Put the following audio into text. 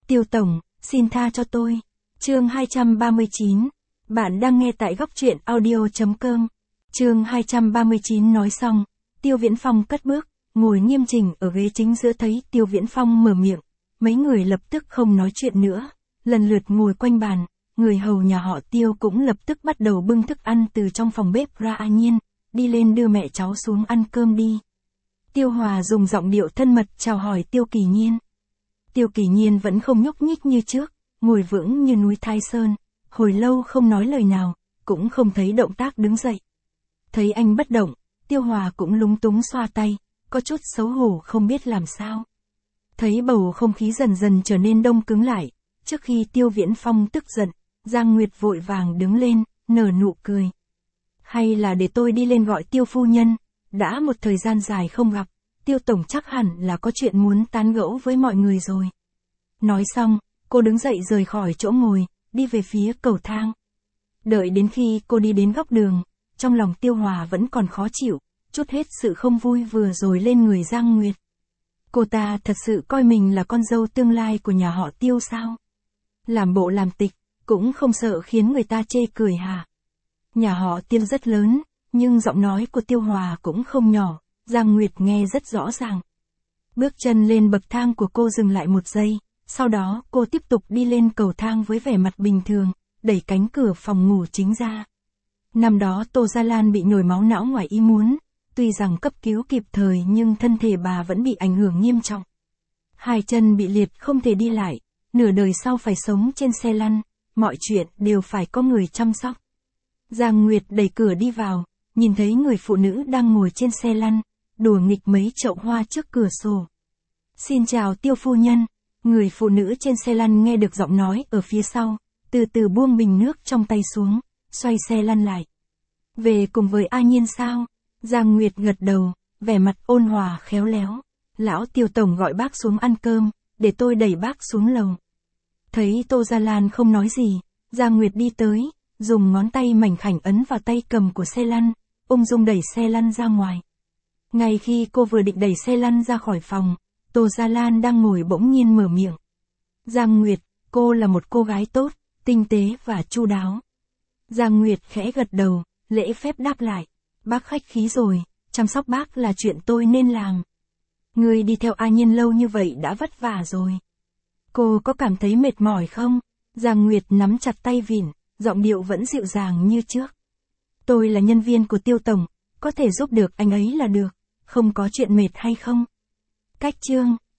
Tiêu tổng, xin tha cho tôi. Chương 239. Bạn đang nghe tại góc truyện audio.com. Chương 239 nói xong, Tiêu Viễn Phong cất bước, ngồi nghiêm chỉnh ở ghế chính giữa. Thấy Tiêu Viễn Phong mở miệng, mấy người lập tức không nói chuyện nữa, lần lượt ngồi quanh bàn. Người hầu nhà họ Tiêu cũng lập tức bắt đầu bưng thức ăn từ trong phòng bếp ra. A Nhiên, đi lên đưa mẹ cháu xuống ăn cơm đi. Tiêu Hòa dùng giọng điệu thân mật chào hỏi Tiêu Kỳ Nhiên. Tiêu Kỳ Nhiên vẫn không nhúc nhích như trước, ngồi vững như núi Thái Sơn, hồi lâu không nói lời nào, cũng không thấy động tác đứng dậy. Thấy anh bất động, Tiêu Hòa cũng lúng túng xoa tay, có chút xấu hổ không biết làm sao. Thấy bầu không khí dần dần trở nên đông cứng lại, trước khi Tiêu Viễn Phong tức giận, Giang Nguyệt vội vàng đứng lên, nở nụ cười. Hay là để tôi đi lên gọi Tiêu phu nhân, đã một thời gian dài không gặp, Tiêu tổng chắc hẳn là có chuyện muốn tán gẫu với mọi người rồi. Nói xong, cô đứng dậy rời khỏi chỗ ngồi, đi về phía cầu thang. Đợi đến khi cô đi đến góc đường, trong lòng Tiêu Hòa vẫn còn khó chịu, trút hết sự không vui vừa rồi lên người Giang Nguyệt. Cô ta thật sự coi mình là con dâu tương lai của nhà họ Tiêu sao? Làm bộ làm tịch, cũng không sợ khiến người ta chê cười hả? Nhà họ Tiêu rất lớn, nhưng giọng nói của Tiêu Hòa cũng không nhỏ, Giang Nguyệt nghe rất rõ ràng. Bước chân lên bậc thang của cô dừng lại một giây, sau đó cô tiếp tục đi lên cầu thang với vẻ mặt bình thường, đẩy cánh cửa phòng ngủ chính ra. Năm đó Tô Gia Lan bị nhồi máu não ngoài ý muốn, tuy rằng cấp cứu kịp thời nhưng thân thể bà vẫn bị ảnh hưởng nghiêm trọng. Hai chân bị liệt không thể đi lại, nửa đời sau phải sống trên xe lăn, mọi chuyện đều phải có người chăm sóc. Giang Nguyệt đẩy cửa đi vào, nhìn thấy người phụ nữ đang ngồi trên xe lăn, đùa nghịch mấy chậu hoa trước cửa sổ. Xin chào Tiêu phu nhân. Người phụ nữ trên xe lăn nghe được giọng nói ở phía sau, từ từ buông bình nước trong tay xuống, xoay xe lăn lại. Về cùng với A Nhiên sao? Giang Nguyệt gật đầu, vẻ mặt ôn hòa khéo léo. Lão Tiêu tổng gọi bác xuống ăn cơm, để tôi đẩy bác xuống lầu. Thấy Tô Gia Lan không nói gì, Giang Nguyệt đi tới, dùng ngón tay mảnh khảnh ấn vào tay cầm của xe lăn, ung dung đẩy xe lăn ra ngoài. Ngay khi cô vừa định đẩy xe lăn ra khỏi phòng, Tô Gia Lan đang ngồi bỗng nhiên mở miệng. Giang Nguyệt, cô là một cô gái tốt, tinh tế và chu đáo. Giang Nguyệt khẽ gật đầu, lễ phép đáp lại. Bác khách khí rồi, chăm sóc bác là chuyện tôi nên làm. Người đi theo A Nhiên lâu như vậy đã vất vả rồi. Cô có cảm thấy mệt mỏi không? Giang Nguyệt nắm chặt tay vịn, giọng điệu vẫn dịu dàng như trước. Tôi là nhân viên của Tiêu tổng, có thể giúp được anh ấy là được, không có chuyện mệt hay không? Cách chương